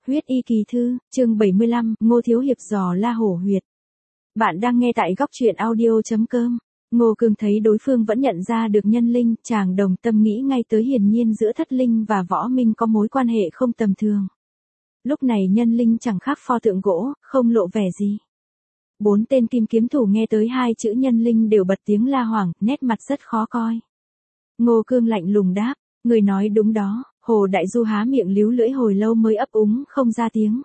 Huyết y kỳ thư, chương 75, Ngô Thiếu Hiệp dò la hổ huyệt. Bạn đang nghe tại góc truyện audio.com. Ngô Cương thấy đối phương vẫn nhận ra được nhân linh, chàng đồng tâm nghĩ ngay tới hiển nhiên giữa thất linh và võ minh có mối quan hệ không tầm thường. Lúc này nhân linh chẳng khác pho tượng gỗ, không lộ vẻ gì. 4 tên kim kiếm thủ nghe tới 2 chữ nhân linh đều bật tiếng la hoảng, nét mặt rất khó coi. Ngô Cương lạnh lùng đáp, người nói đúng đó. Hồ Đại Du há miệng líu lưỡi hồi lâu mới ấp úng không ra tiếng.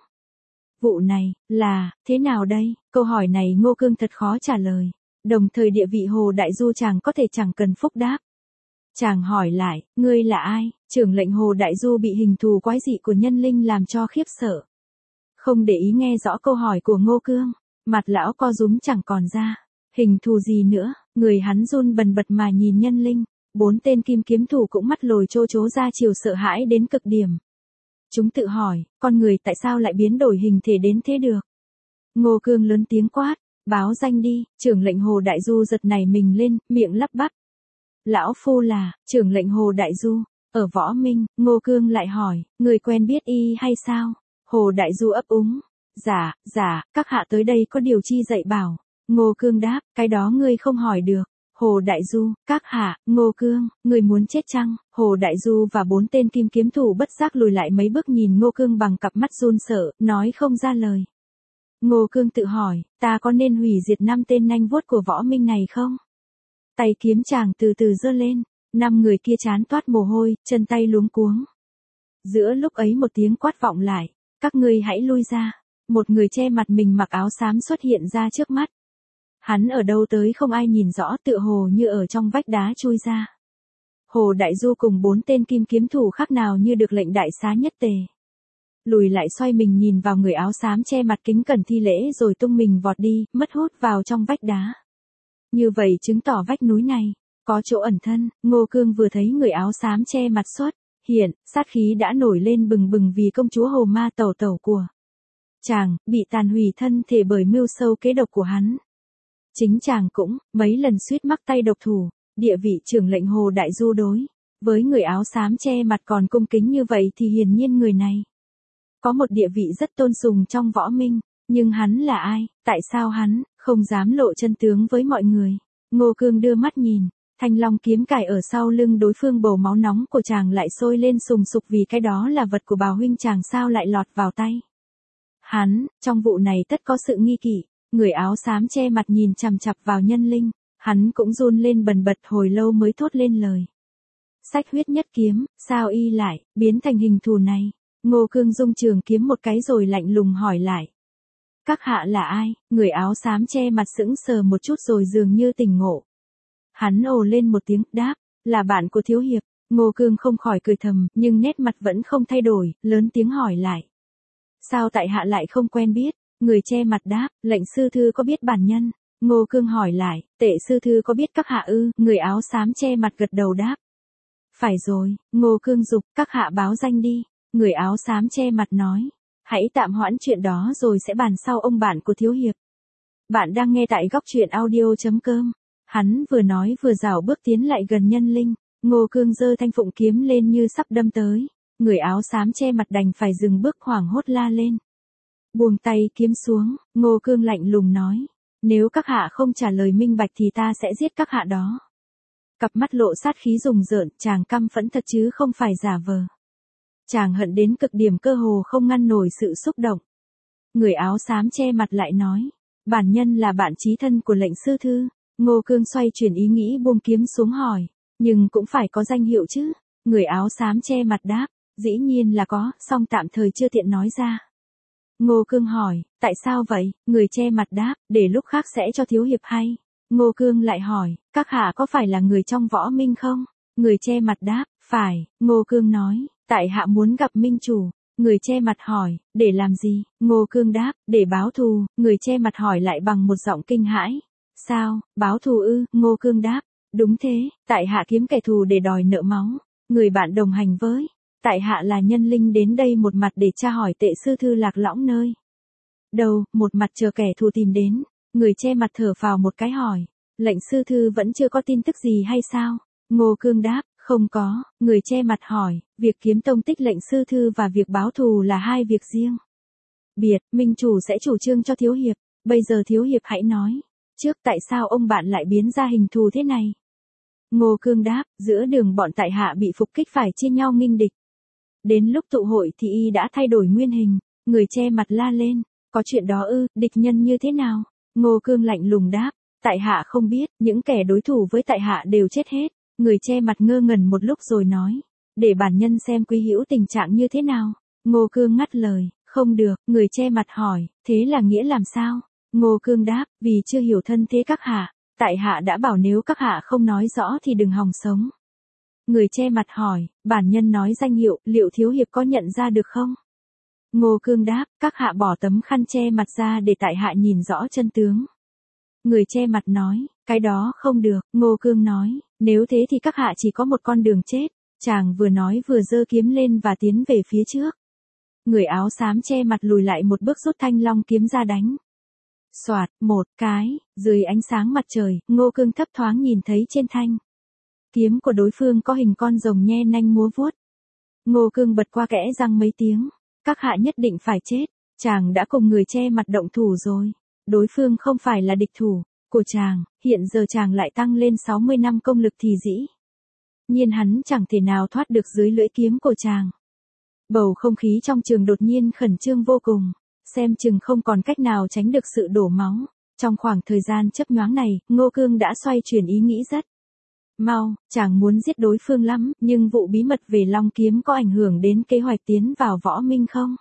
Vụ này, là, thế nào đây? Câu hỏi này Ngô Cương thật khó trả lời. Đồng thời địa vị Hồ Đại Du chàng có thể chẳng cần phúc đáp. Chàng hỏi lại, ngươi là ai? Trưởng lệnh Hồ Đại Du bị hình thù quái dị của nhân linh làm cho khiếp sợ. Không để ý nghe rõ câu hỏi của Ngô Cương, mặt lão co rúm chẳng còn ra. Hình thù gì nữa? Người hắn run bần bật mà nhìn nhân linh. 4 tên kim kiếm thủ cũng mắt lồi trô trố ra chiều sợ hãi đến cực điểm. Chúng tự hỏi, con người tại sao lại biến đổi hình thể đến thế được? Ngô Cương lớn tiếng quát, báo danh đi. Trưởng lệnh Hồ Đại Du giật nảy mình lên, miệng lắp bắp. Lão phu là, trưởng lệnh Hồ Đại Du, ở Võ Minh. Ngô Cương lại hỏi, người quen biết y hay sao? Hồ Đại Du ấp úng, dạ, các hạ tới đây có điều chi dạy bảo. Ngô Cương đáp, cái đó ngươi không hỏi được. Hồ Đại Du, các hạ, Ngô Cương, người muốn chết chăng? Hồ Đại Du và 4 tên kim kiếm thủ bất giác lùi lại mấy bước nhìn Ngô Cương bằng cặp mắt run sợ, nói không ra lời. Ngô Cương tự hỏi, ta có nên hủy diệt 5 tên nanh vuốt của võ minh này không? Tay kiếm chàng từ từ giơ lên, 5 người kia trán toát mồ hôi, chân tay luống cuống. Giữa lúc ấy một tiếng quát vọng lại, các ngươi hãy lui ra. Một người che mặt mình mặc áo xám xuất hiện ra trước mắt. Hắn ở đâu tới không ai nhìn rõ, tựa hồ như ở trong vách đá chui ra. Hồ Đại Du cùng 4 tên kim kiếm thủ khác nào như được lệnh đại xá nhất tề. Lùi lại xoay mình nhìn vào người áo xám che mặt kính cẩn thi lễ rồi tung mình vọt đi, mất hút vào trong vách đá. Như vậy chứng tỏ vách núi này có chỗ ẩn thân. Ngô Cương vừa thấy người áo xám che mặt xuất hiện, sát khí đã nổi lên bừng bừng vì công chúa Hồ Ma tẩu của chàng bị tàn hủy thân thể bởi mưu sâu kế độc của hắn. Chính chàng cũng mấy lần suýt mắc tay độc thủ. Địa vị trưởng lệnh Hồ Đại Du đối với người áo xám che mặt còn cung kính như vậy thì hiển nhiên người này có một địa vị rất tôn sùng trong võ minh. Nhưng hắn là ai? Tại sao hắn không dám lộ chân tướng với mọi người? Ngô Cương đưa mắt nhìn, thanh long kiếm cài ở sau lưng đối phương, bầu máu nóng của chàng lại sôi lên sùng sục vì cái đó là vật của Bào huynh chàng sao lại lọt vào tay hắn. Trong vụ này tất có sự nghi kỵ. Người áo xám che mặt nhìn chằm chằm vào nhân linh, hắn cũng run lên bần bật hồi lâu mới thốt lên lời. Sách huyết nhất kiếm, sao y lại biến thành hình thù này? Ngô Cương dung trường kiếm một cái rồi lạnh lùng hỏi lại. Các hạ là ai? Người áo xám che mặt sững sờ một chút rồi dường như tỉnh ngộ. Hắn ồ lên một tiếng, đáp, là bạn của Thiếu Hiệp. Ngô Cương không khỏi cười thầm, nhưng nét mặt vẫn không thay đổi, lớn tiếng hỏi lại. Sao tại hạ lại không quen biết? Người che mặt đáp, lệnh sư thư có biết bản nhân? Ngô Cương hỏi lại, tệ sư thư có biết các hạ ư? Người áo xám che mặt gật đầu đáp. Phải rồi. Ngô Cương giục, các hạ báo danh đi. Người áo xám che mặt nói, hãy tạm hoãn chuyện đó rồi sẽ bàn sau ông bạn của Thiếu Hiệp. Bạn đang nghe tại góc truyện audio.com. Hắn vừa nói vừa rảo bước tiến lại gần nhân linh. Ngô Cương giơ thanh phụng kiếm lên như sắp đâm tới. Người áo xám che mặt đành phải dừng bước hoảng hốt la lên. Buông tay kiếm xuống, Ngô Cương lạnh lùng nói, nếu các hạ không trả lời minh bạch thì ta sẽ giết các hạ đó. Cặp mắt lộ sát khí rùng rợn, chàng căm phẫn thật chứ không phải giả vờ. Chàng hận đến cực điểm cơ hồ không ngăn nổi sự xúc động. Người áo xám che mặt lại nói, bản nhân là bạn chí thân của lệnh sư thư. Ngô Cương xoay chuyển ý nghĩ buông kiếm xuống hỏi, nhưng cũng phải có danh hiệu chứ? Người áo xám che mặt đáp, dĩ nhiên là có, song tạm thời chưa tiện nói ra. Ngô Cương hỏi, tại sao vậy? Người che mặt đáp, để lúc khác sẽ cho Thiếu Hiệp hay. Ngô Cương lại hỏi, các hạ có phải là người trong võ minh không? Người che mặt đáp, phải. Ngô Cương nói, tại hạ muốn gặp minh chủ. Người che mặt hỏi, để làm gì? Ngô Cương đáp, để báo thù. Người che mặt hỏi lại bằng một giọng kinh hãi. Sao, báo thù ư? Ngô Cương đáp, đúng thế, tại hạ kiếm kẻ thù để đòi nợ máu. Người bạn đồng hành với tại hạ là nhân linh đến đây một mặt để tra hỏi tệ sư thư lạc lõng nơi đâu, một mặt chờ kẻ thù tìm đến. Người che mặt thở phào một cái hỏi, lệnh sư thư vẫn chưa có tin tức gì hay sao? Ngô Cương đáp, Không có, người che mặt hỏi, việc kiếm tông tích lệnh sư thư và việc báo thù là hai việc riêng. Biệt, minh chủ sẽ chủ trương cho thiếu hiệp, bây giờ thiếu hiệp hãy nói, trước tại sao ông bạn lại biến ra hình thù thế này? Ngô Cương đáp, giữa đường bọn tại hạ bị phục kích phải chia nhau nghênh địch. Đến lúc tụ hội thì y đã thay đổi nguyên hình, người che mặt la lên, có chuyện đó ư, địch nhân như thế nào? Ngô Cương lạnh lùng đáp, tại hạ không biết, những kẻ đối thủ với tại hạ đều chết hết. Người che mặt ngơ ngẩn một lúc rồi nói, để bản nhân xem quý hữu tình trạng như thế nào. Ngô Cương ngắt lời, không được, người che mặt hỏi, thế là nghĩa làm sao? Ngô Cương đáp, vì chưa hiểu thân thế các hạ, tại hạ đã bảo nếu các hạ không nói rõ thì đừng hòng sống. Người che mặt hỏi, bản nhân nói danh hiệu, liệu thiếu hiệp có nhận ra được không? Ngô Cương đáp, các hạ bỏ tấm khăn che mặt ra để tại hạ nhìn rõ chân tướng. Người che mặt nói, cái đó không được. Ngô Cương nói, nếu thế thì các hạ chỉ có một con đường chết. Chàng vừa nói vừa giơ kiếm lên và tiến về phía trước. Người áo xám che mặt lùi lại một bước rút thanh long kiếm ra đánh. Soạt, một cái, dưới ánh sáng mặt trời, Ngô Cương thấp thoáng nhìn thấy trên thanh kiếm của đối phương có hình con rồng nhe nanh múa vuốt. Ngô Cương bật qua kẽ răng mấy tiếng, các hạ nhất định phải chết, chàng đã cùng người che mặt động thủ rồi. Đối phương không phải là địch thủ của chàng, hiện giờ chàng lại tăng lên 60 năm công lực thì dĩ nhiên hắn chẳng thể nào thoát được dưới lưỡi kiếm của chàng. Bầu không khí trong trường đột nhiên khẩn trương vô cùng, xem chừng không còn cách nào tránh được sự đổ máu. Trong khoảng thời gian chớp nhoáng này, Ngô Cương đã xoay chuyển ý nghĩ rất mau, chàng muốn giết đối phương lắm, nhưng vụ bí mật về Long kiếm có ảnh hưởng đến kế hoạch tiến vào võ minh không?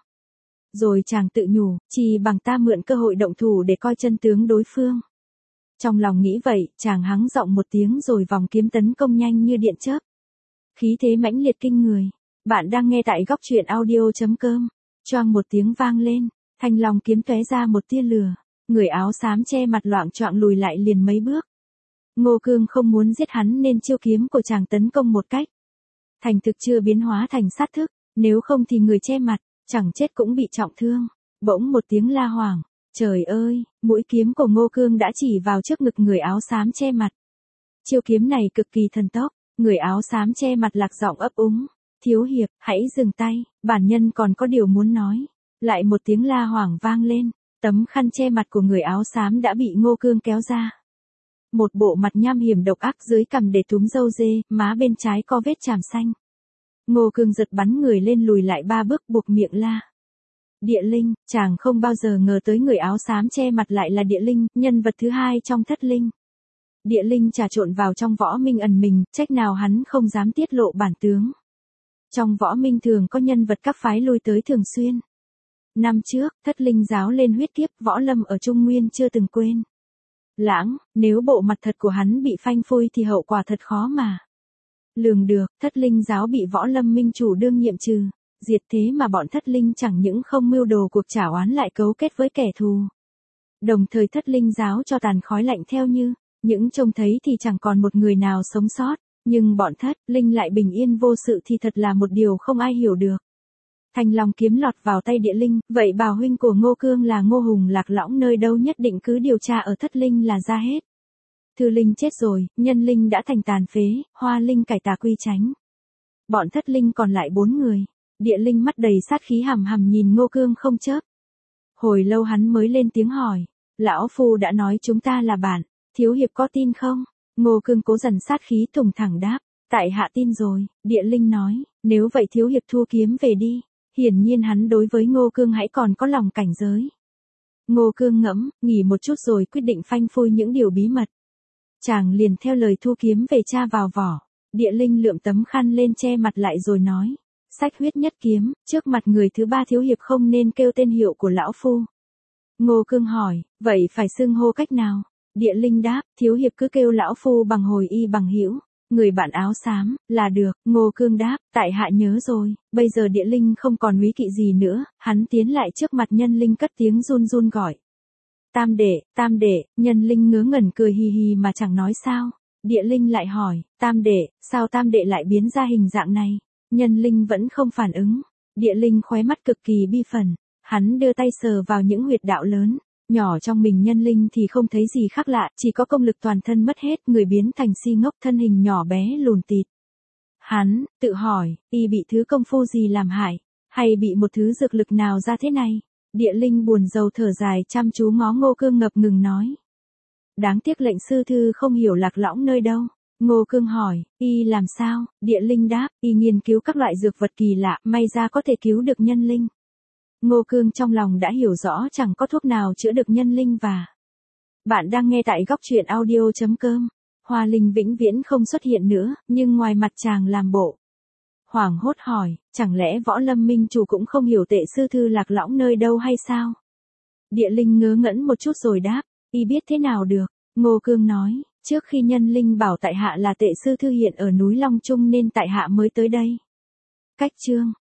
Rồi chàng tự nhủ, chỉ bằng ta mượn cơ hội động thủ để coi chân tướng đối phương. Trong lòng nghĩ vậy, chàng hắng giọng một tiếng rồi vòng kiếm tấn công nhanh như điện chớp. Khí thế mãnh liệt kinh người. Bạn đang nghe tại góc truyện audio.com. Choang một tiếng vang lên, thanh long kiếm tóe ra một tia lửa. Người áo xám che mặt loạng choạng lùi lại liền mấy bước. Ngô Cương không muốn giết hắn nên chiêu kiếm của chàng tấn công một cách thành thực chưa biến hóa thành sát thức, nếu không thì người che mặt chẳng chết cũng bị trọng thương. Bỗng một tiếng la hoảng, trời ơi, mũi kiếm của Ngô Cương đã chỉ vào trước ngực người áo xám che mặt. Chiêu kiếm này cực kỳ thần tốc, người áo xám che mặt lạc giọng ấp úng, thiếu hiệp, hãy dừng tay, bản nhân còn có điều muốn nói. Lại một tiếng la hoảng vang lên, tấm khăn che mặt của người áo xám đã bị Ngô Cương kéo ra. Một bộ mặt nham hiểm độc ác dưới cằm để túm râu dê, má bên trái có vết chàm xanh. Ngô Cương giật bắn người lên lùi lại 3 bước buộc miệng la. Địa linh, chàng không bao giờ ngờ tới người áo xám che mặt lại là địa linh, nhân vật thứ hai trong thất linh. Địa linh trà trộn vào trong võ minh ẩn mình, trách nào hắn không dám tiết lộ bản tướng. Trong võ minh thường có nhân vật các phái lui tới thường xuyên. Năm trước, thất linh giáo lên huyết kiếp, võ lâm ở Trung Nguyên chưa từng quên. Lãng, nếu bộ mặt thật của hắn bị phanh phui thì hậu quả thật khó mà lường được. Thất linh giáo bị võ lâm minh chủ đương nhiệm trừ diệt, thế mà bọn thất linh chẳng những không mưu đồ cuộc trả oán lại cấu kết với kẻ thù. Đồng thời thất linh giáo cho tàn khói lạnh theo như những trông thấy thì chẳng còn một người nào sống sót, nhưng bọn thất linh lại bình yên vô sự thì thật là một điều không ai hiểu được. Thanh long kiếm lọt vào tay địa linh, vậy bảo huynh của Ngô Cương là Ngô Hùng Lạc Lõng nơi đâu nhất định cứ điều tra ở thất linh là ra hết. Thư linh chết rồi, nhân linh đã thành tàn phế, hoa linh cải tà quy chánh. Bọn thất linh còn lại 4 người. Địa linh mắt đầy sát khí hằm hằm nhìn Ngô Cương không chớp. Hồi lâu hắn mới lên tiếng hỏi, lão phu đã nói chúng ta là bạn, thiếu hiệp có tin không? Ngô Cương cố dần sát khí thùng thẳng đáp, tại hạ tin rồi. Địa linh nói, nếu vậy thiếu hiệp thu kiếm về đi. Hiển nhiên hắn đối với Ngô Cương hãy còn có lòng cảnh giới. Ngô Cương ngẫm, nghỉ một chút rồi quyết định phanh phui những điều bí mật. Chàng liền theo lời thu kiếm về tra vào vỏ. Địa linh lượm tấm khăn lên che mặt lại rồi nói, sách huyết nhất kiếm, trước mặt người thứ 3 thiếu hiệp không nên kêu tên hiệu của lão phu. Ngô Cương hỏi, vậy phải xưng hô cách nào? Địa linh đáp, thiếu hiệp cứ kêu lão phu bằng hồi y bằng hữu. Người bạn áo xám, là được. Ngô Cương đáp, tại hạ nhớ rồi. Bây giờ địa linh không còn úy kỵ gì nữa, hắn tiến lại trước mặt nhân linh cất tiếng run run gọi. Tam đệ, nhân linh ngớ ngẩn cười hì hì mà chẳng nói sao. Địa linh lại hỏi, tam đệ, sao tam đệ lại biến ra hình dạng này? Nhân linh vẫn không phản ứng. Địa linh khóe mắt cực kỳ bi phẫn, hắn đưa tay sờ vào những huyệt đạo lớn. Nhỏ trong mình nhân linh thì không thấy gì khác lạ, chỉ có công lực toàn thân mất hết, người biến thành si ngốc, thân hình nhỏ bé lùn tịt. Hắn, tự hỏi, y bị thứ công phu gì làm hại, hay bị một thứ dược lực nào ra thế này? Địa linh buồn rầu thở dài chăm chú ngó Ngô Cương ngập ngừng nói. Đáng tiếc lệnh sư thư không hiểu Lạc Lõng nơi đâu. Ngô Cương hỏi, y làm sao? Địa linh đáp, y nghiên cứu các loại dược vật kỳ lạ, may ra có thể cứu được nhân linh. Ngô Cương trong lòng đã hiểu rõ chẳng có thuốc nào chữa được nhân linh và... Bạn đang nghe tại góc truyện audio.com. Hoa Linh vĩnh viễn không xuất hiện nữa, nhưng ngoài mặt chàng làm bộ. Hoảng hốt hỏi, chẳng lẽ Võ Lâm Minh chủ cũng không hiểu tệ sư thư Lạc Lõng nơi đâu hay sao? Địa linh ngớ ngẩn một chút rồi đáp, y biết thế nào được. Ngô Cương nói, trước khi nhân linh bảo tại hạ là tệ sư thư hiện ở núi Long Trung nên tại hạ mới tới đây. Cách chương